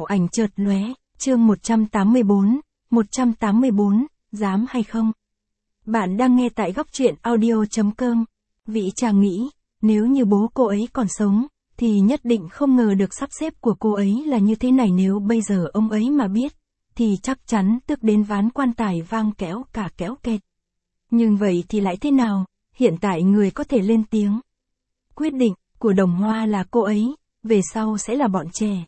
ảnh chợt lóe, chương 184, dám hay không? Bạn đang nghe tại góc truyện audio.com. Vĩ Trang nghĩ, nếu như bố cô ấy còn sống, thì nhất định không ngờ được sắp xếp của cô ấy là như thế này, nếu bây giờ ông ấy mà biết, thì chắc chắn tức đến ván quan tài vang kéo cả kéo kẹt. Nhưng vậy thì lại thế nào, hiện tại người có thể lên tiếng. Quyết định của Đồng Hoa là cô ấy, về sau sẽ là bọn trẻ.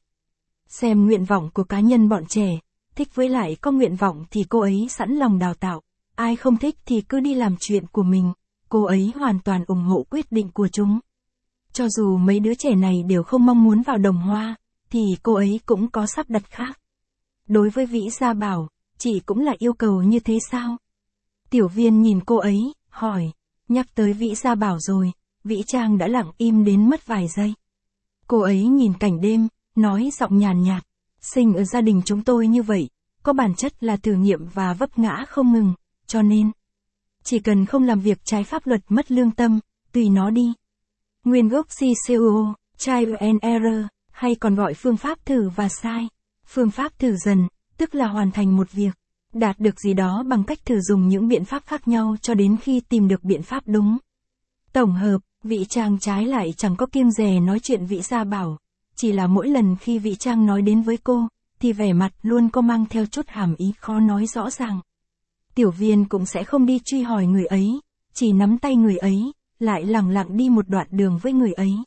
Xem nguyện vọng của cá nhân bọn trẻ, thích với lại có nguyện vọng thì cô ấy sẵn lòng đào tạo, ai không thích thì cứ đi làm chuyện của mình, cô ấy hoàn toàn ủng hộ quyết định của chúng. Cho dù mấy đứa trẻ này đều không mong muốn vào Đồng Hoa, thì cô ấy cũng có sắp đặt khác. Đối với Vĩ Gia Bảo, chị cũng là yêu cầu như thế sao? Tiểu Viên nhìn cô ấy, hỏi, nhắc tới Vĩ Gia Bảo rồi, Vĩ Trang đã lặng im đến mất vài giây. Cô ấy nhìn cảnh đêm, nói giọng nhàn nhạt, sinh ở gia đình chúng tôi như vậy, có bản chất là thử nghiệm và vấp ngã không ngừng, cho nên, chỉ cần không làm việc trái pháp luật mất lương tâm, tùy nó đi. Nguyên gốc CCO, Trial and Error, hay còn gọi phương pháp thử và sai. Phương pháp thử dần, tức là hoàn thành một việc, đạt được gì đó bằng cách thử dùng những biện pháp khác nhau cho đến khi tìm được biện pháp đúng. Tổng hợp, Vĩ Trang trái lại chẳng có kiêng dè nói chuyện Vĩ Gia Bảo, chỉ là mỗi lần khi Vĩ Trang nói đến với cô, thì vẻ mặt luôn có mang theo chút hàm ý khó nói rõ ràng. Tiểu Viên cũng sẽ không đi truy hỏi người ấy, chỉ nắm tay người ấy, lại lẳng lặng đi một đoạn đường với người ấy.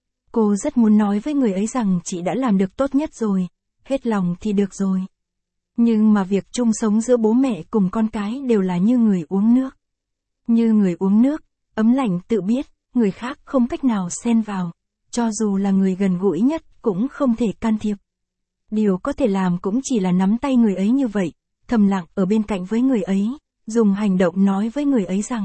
Cô rất muốn nói với người ấy rằng chị đã làm được tốt nhất rồi, hết lòng thì được rồi. Nhưng mà việc chung sống giữa bố mẹ cùng con cái đều là như người uống nước. Như người uống nước, ấm lạnh tự biết, người khác không cách nào xen vào, cho dù là người gần gũi nhất cũng không thể can thiệp. Điều có thể làm cũng chỉ là nắm tay người ấy như vậy, thầm lặng ở bên cạnh với người ấy, dùng hành động nói với người ấy rằng,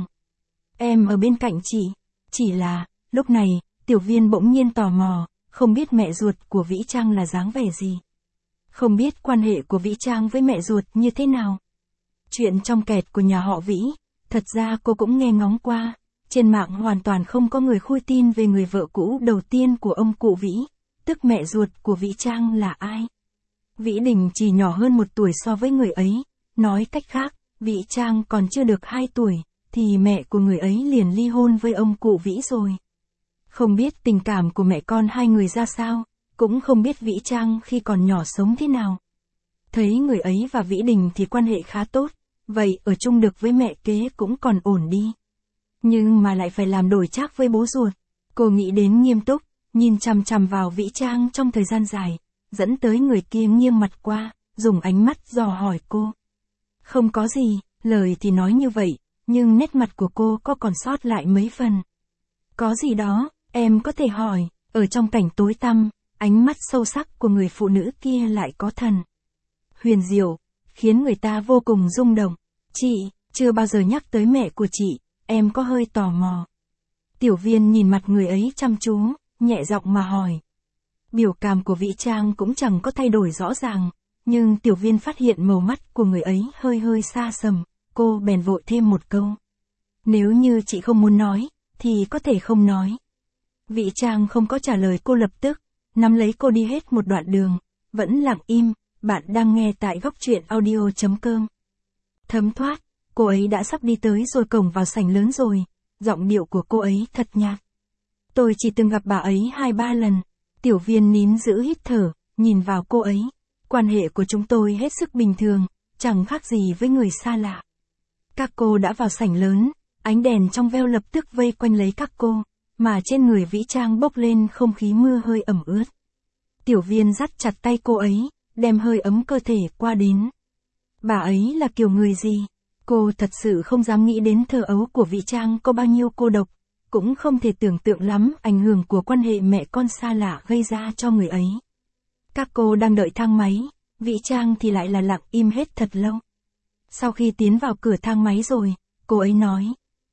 em ở bên cạnh chị. Chỉ là, lúc này, Tiểu Viên bỗng nhiên tò mò, không biết mẹ ruột của Vĩ Trang là dáng vẻ gì. Không biết quan hệ của Vĩ Trang với mẹ ruột như thế nào. Chuyện trong kẹt của nhà họ Vĩ, thật ra cô cũng nghe ngóng qua, trên mạng hoàn toàn không có người khui tin về người vợ cũ đầu tiên của ông cụ Vĩ, tức mẹ ruột của Vĩ Trang là ai. Vĩ Đình chỉ nhỏ hơn 1 tuổi so với người ấy, nói cách khác, Vĩ Trang còn chưa được 2 tuổi, thì mẹ của người ấy liền ly hôn với ông cụ Vĩ rồi. Không biết tình cảm của mẹ con hai người ra sao, cũng không biết Vĩ Trang khi còn nhỏ sống thế nào. Thấy người ấy và Vĩ Đình thì quan hệ khá tốt, vậy ở chung được với mẹ kế cũng còn ổn đi. Nhưng mà lại phải làm đổi trác với bố ruột. Cô nghĩ đến nghiêm túc, nhìn chằm chằm vào Vĩ Trang trong thời gian dài, dẫn tới người kia nghiêng mặt qua, dùng ánh mắt dò hỏi cô. Không có gì, lời thì nói như vậy, nhưng nét mặt của cô có còn sót lại mấy phần. Có gì đó, em có thể hỏi, ở trong cảnh tối tăm, ánh mắt sâu sắc của người phụ nữ kia lại có thần huyền diệu, khiến người ta vô cùng rung động. Chị, chưa bao giờ nhắc tới mẹ của chị, em có hơi tò mò. Tiểu Viên nhìn mặt người ấy chăm chú, nhẹ giọng mà hỏi. Biểu cảm của Vĩ Trang cũng chẳng có thay đổi rõ ràng, nhưng Tiểu Viên phát hiện màu mắt của người ấy hơi xa sầm, cô bèn vội thêm một câu. Nếu như chị không muốn nói, thì có thể không nói. Vĩ Trang không có trả lời cô lập tức, nắm lấy cô đi hết một đoạn đường, vẫn lặng im. Bạn đang nghe tại góc truyện audio.com. Thấm thoát, cô ấy đã sắp đi tới rồi, cổng vào sảnh lớn rồi, giọng điệu của cô ấy thật nhạt. Tôi chỉ từng gặp bà ấy 2-3 lần. Tiểu Viên nín giữ hít thở, nhìn vào cô ấy. Quan hệ của chúng tôi hết sức bình thường, chẳng khác gì với người xa lạ. Các cô đã vào sảnh lớn, ánh đèn trong veo lập tức vây quanh lấy các cô, mà trên người Vĩ Trang bốc lên không khí mưa hơi ẩm ướt. Tiểu Viên dắt chặt tay cô ấy, đem hơi ấm cơ thể qua đến. Bà ấy là kiểu người gì? Cô thật sự không dám nghĩ đến thơ ấu của Vĩ Trang có bao nhiêu cô độc, cũng không thể tưởng tượng lắm ảnh hưởng của quan hệ mẹ con xa lạ gây ra cho người ấy. Các cô đang đợi thang máy, Vĩ Trang thì lại là lặng im hết thật lâu. Sau khi tiến vào cửa thang máy rồi, cô ấy nói.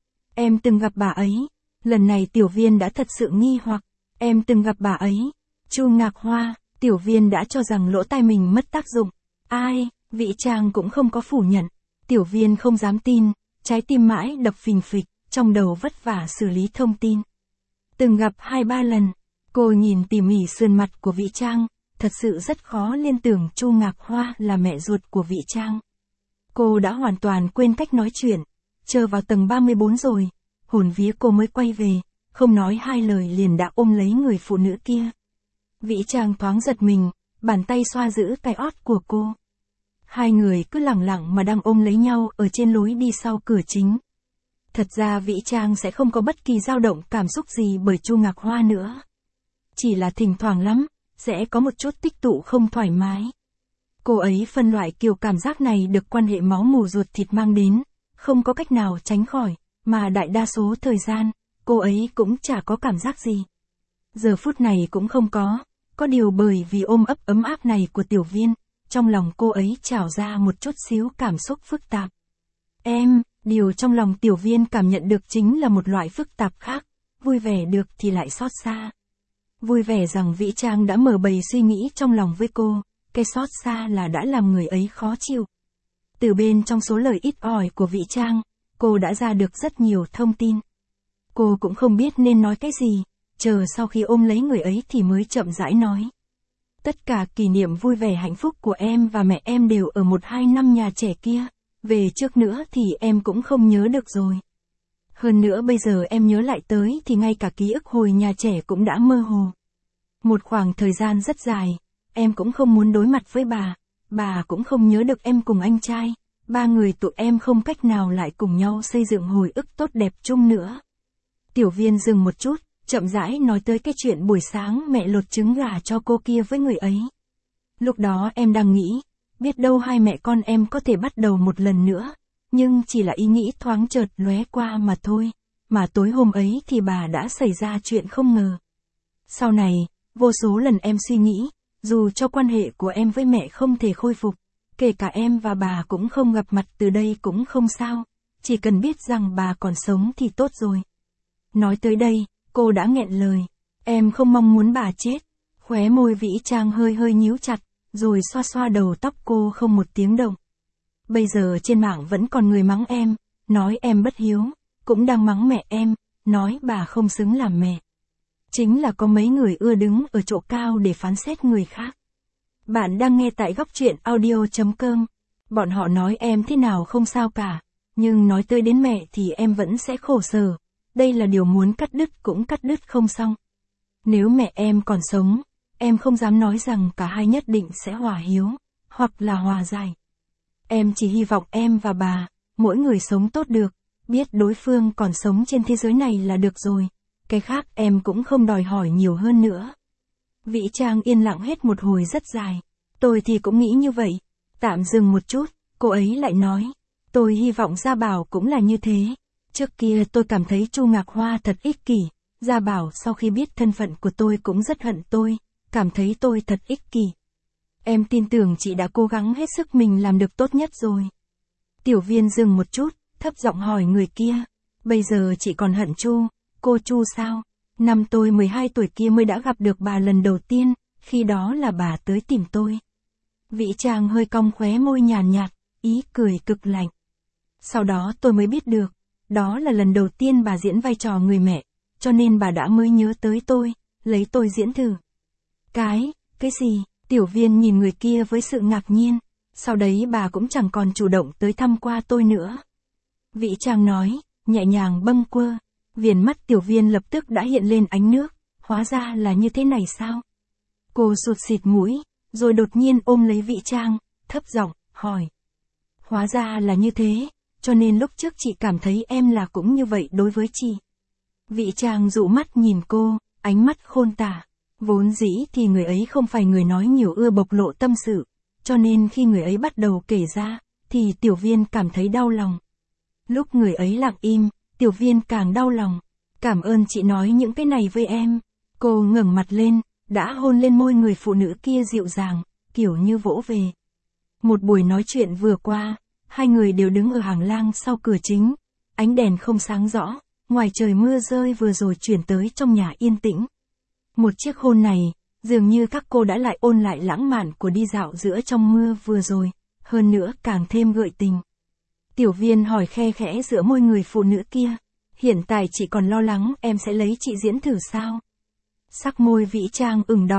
Em từng gặp bà ấy. Lần này Tiểu Viên đã thật sự nghi hoặc. Em từng gặp bà ấy. Chu Ngạc Hoa. Tiểu Viên đã cho rằng lỗ tai mình mất tác dụng. Ai? Vĩ Trang cũng không có phủ nhận. Tiểu Viên không dám tin, trái tim mãi đập phình phịch, trong đầu vất vả xử lý thông tin. Từng gặp 2-3 lần. Cô nhìn tỉ mỉ sườn mặt của Vĩ Trang, thật sự rất khó liên tưởng Chu Ngạc Hoa là mẹ ruột của Vĩ Trang. Cô đã hoàn toàn quên cách nói chuyện, chờ vào tầng 34 rồi, hồn vía cô mới quay về, không nói hai lời liền đã ôm lấy người phụ nữ kia. Vĩ Trang thoáng giật mình, bàn tay xoa giữ cái ót của cô. Hai người cứ lẳng lặng mà đang ôm lấy nhau ở trên lối đi sau cửa chính. Thật ra Vĩ Trang sẽ không có bất kỳ dao động cảm xúc gì bởi Chu Ngạc Hoa nữa. Chỉ là thỉnh thoảng lắm, sẽ có một chút tích tụ không thoải mái. Cô ấy phân loại kiểu cảm giác này được quan hệ máu mủ ruột thịt mang đến, không có cách nào tránh khỏi, mà đại đa số thời gian, cô ấy cũng chả có cảm giác gì. Giờ phút này cũng không có điều bởi vì ôm ấp ấm áp này của Tiểu Viên, trong lòng cô ấy trào ra một chút xíu cảm xúc phức tạp. Điều trong lòng Tiểu Viên cảm nhận được chính là một loại phức tạp khác, vui vẻ được thì lại xót xa. Vui vẻ rằng Vĩ Trang đã mở bày suy nghĩ trong lòng với cô, cái xót xa là đã làm người ấy khó chịu. Từ bên trong số lời ít ỏi của Vĩ Trang, cô đã ra được rất nhiều thông tin. Cô cũng không biết nên nói cái gì, chờ sau khi ôm lấy người ấy thì mới chậm rãi nói. Tất cả kỷ niệm vui vẻ hạnh phúc của em và mẹ em đều ở 1-2 năm nhà trẻ kia, về trước nữa thì em cũng không nhớ được rồi. Hơn nữa bây giờ em nhớ lại tới thì ngay cả ký ức hồi nhà trẻ cũng đã mơ hồ. Một khoảng thời gian rất dài, em cũng không muốn đối mặt với bà cũng không nhớ được em cùng anh trai, ba người tụi em không cách nào lại cùng nhau xây dựng hồi ức tốt đẹp chung nữa. Tiểu Viên dừng một chút, chậm rãi nói tới cái chuyện buổi sáng mẹ lột trứng gà cho cô kia với người ấy. Lúc đó em đang nghĩ, biết đâu hai mẹ con em có thể bắt đầu một lần nữa, nhưng chỉ là ý nghĩ thoáng chợt lóe qua mà thôi, mà tối hôm ấy thì bà đã xảy ra chuyện không ngờ. Sau này, vô số lần em suy nghĩ, dù cho quan hệ của em với mẹ không thể khôi phục, kể cả em và bà cũng không gặp mặt từ đây cũng không sao, chỉ cần biết rằng bà còn sống thì tốt rồi. Nói tới đây, cô đã nghẹn lời, em không mong muốn bà chết. Khóe môi Vĩ Trang hơi nhíu chặt, rồi xoa xoa đầu tóc cô không một tiếng động. Bây giờ trên mạng vẫn còn người mắng em, nói em bất hiếu, cũng đang mắng mẹ em, nói bà không xứng làm mẹ. Chính là có mấy người ưa đứng ở chỗ cao để phán xét người khác. Bạn đang nghe tại góc truyện audio.com. Bọn họ nói em thế nào không sao cả, nhưng nói tới đến mẹ thì em vẫn sẽ khổ sở. Đây là điều muốn cắt đứt cũng cắt đứt không xong. Nếu mẹ em còn sống, em không dám nói rằng cả hai nhất định sẽ hòa hiếu, hoặc là hòa giải. Em chỉ hy vọng em và bà, mỗi người sống tốt được, biết đối phương còn sống trên thế giới này là được rồi. Cái khác em cũng không đòi hỏi nhiều hơn nữa. Vĩ Trang yên lặng hết một hồi rất dài. Tôi thì cũng nghĩ như vậy. Tạm dừng một chút, cô ấy lại nói. Tôi hy vọng Gia Bảo cũng là như thế. Trước kia tôi cảm thấy Chu Ngạc Hoa thật ích kỷ. Gia Bảo sau khi biết thân phận của tôi cũng rất hận tôi, cảm thấy tôi thật ích kỷ. Em tin tưởng chị đã cố gắng hết sức mình làm được tốt nhất rồi. Tiểu Viên dừng một chút, thấp giọng hỏi người kia. Bây giờ chị còn hận cô Chu sao? Năm tôi 12 tuổi kia mới đã gặp được bà lần đầu tiên, khi đó là bà tới tìm tôi. Vĩ Trang hơi cong khóe môi nhàn nhạt, ý cười cực lạnh. Sau đó tôi mới biết được, đó là lần đầu tiên bà diễn vai trò người mẹ, cho nên bà đã mới nhớ tới tôi, lấy tôi diễn thử. Cái gì? Tiểu Viên nhìn người kia với sự ngạc nhiên, sau đấy bà cũng chẳng còn chủ động tới thăm qua tôi nữa. Vĩ Trang nói, nhẹ nhàng bâng quơ, viền mắt Tiểu Viên lập tức đã hiện lên ánh nước, hóa ra là như thế này sao? Cô sụt xịt mũi, rồi đột nhiên ôm lấy Vĩ Trang, thấp giọng, hỏi. Hóa ra là như thế, cho nên lúc trước chị cảm thấy em là cũng như vậy đối với chị. Vĩ Trang dụ mắt nhìn cô, ánh mắt khôn tả. Vốn dĩ thì người ấy không phải người nói nhiều ưa bộc lộ tâm sự, cho nên khi người ấy bắt đầu kể ra, thì Tiểu Viên cảm thấy đau lòng. Lúc người ấy lặng im, Tiểu Viên càng đau lòng. Cảm ơn chị nói những cái này với em. Cô ngẩng mặt lên, đã hôn lên môi người phụ nữ kia dịu dàng, kiểu như vỗ về. Một buổi nói chuyện vừa qua, hai người đều đứng ở hành lang sau cửa chính. Ánh đèn không sáng rõ, ngoài trời mưa rơi vừa rồi chuyển tới trong nhà yên tĩnh. Một chiếc hôn này, dường như các cô đã lại ôn lại lãng mạn của đi dạo giữa trong mưa vừa rồi, hơn nữa càng thêm gợi tình. Tiểu Viên hỏi khe khẽ giữa môi người phụ nữ kia, hiện tại chị còn lo lắng em sẽ lấy chị diễn thử sao? Sắc môi Vĩ Trang ửng đỏ,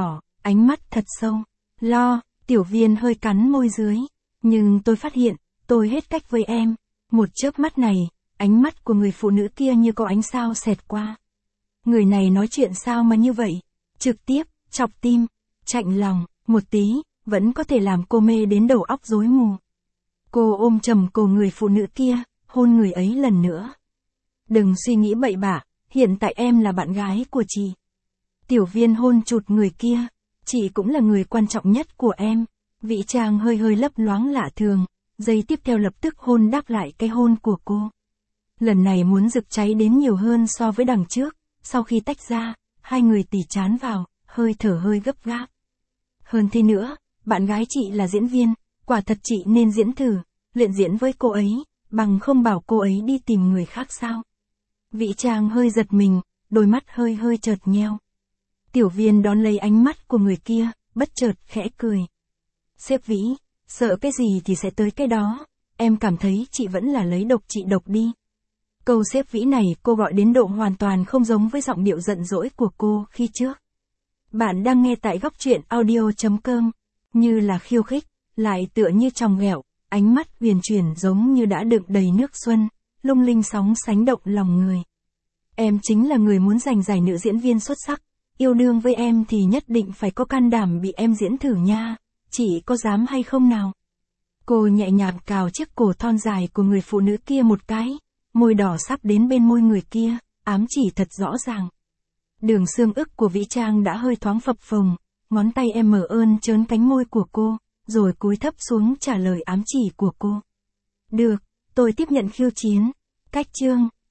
ánh mắt thật sâu. Lo, Tiểu Viên hơi cắn môi dưới. Nhưng tôi phát hiện, tôi hết cách với em. Một chớp mắt này, ánh mắt của người phụ nữ kia như có ánh sao xẹt qua. Người này nói chuyện sao mà như vậy? Trực tiếp, chọc tim, chạnh lòng, một tí, vẫn có thể làm cô mê đến đầu óc rối mù. Cô ôm chầm cổ người phụ nữ kia, hôn người ấy lần nữa. Đừng suy nghĩ bậy bạ, hiện tại em là bạn gái của chị. Tiểu Viên hôn chụt người kia, chị cũng là người quan trọng nhất của em. Vị chàng hơi hơi lấp loáng lạ thường, giây tiếp theo lập tức hôn đáp lại cái hôn của cô. Lần này muốn rực cháy đến nhiều hơn so với đằng trước, sau khi tách ra, hai người tỉ trán vào, hơi thở hơi gấp gáp. Hơn thế nữa, bạn gái chị là diễn viên, quả thật chị nên diễn thử, luyện diễn với cô ấy, bằng không bảo cô ấy đi tìm người khác sao. Vị chàng hơi giật mình, đôi mắt hơi hơi chợt nheo. Tiểu Viên đón lấy ánh mắt của người kia, bất chợt khẽ cười. Sếp Vĩ, sợ cái gì thì sẽ tới cái đó, em cảm thấy chị vẫn là lấy độc trị độc đi. Câu sếp Vĩ này cô gọi đến độ hoàn toàn không giống với giọng điệu giận dỗi của cô khi trước. Bạn đang nghe tại góc truyện audio.com, như là khiêu khích, lại tựa như tròng ghẹo, ánh mắt huyền chuyển giống như đã đựng đầy nước xuân, lung linh sóng sánh động lòng người. Em chính là người muốn giành giải nữ diễn viên xuất sắc, yêu đương với em thì nhất định phải có can đảm bị em diễn thử nha, chị có dám hay không nào? Cô nhẹ nhàng cào chiếc cổ thon dài của người phụ nữ kia một cái, môi đỏ sắp đến bên môi người kia, ám chỉ thật rõ ràng. Đường xương ức của Vĩ Trang đã hơi thoáng phập phồng, ngón tay em mở ơn trớn cánh môi của cô, rồi cúi thấp xuống trả lời ám chỉ của cô. Được, tôi tiếp nhận khiêu chiến. Cách chương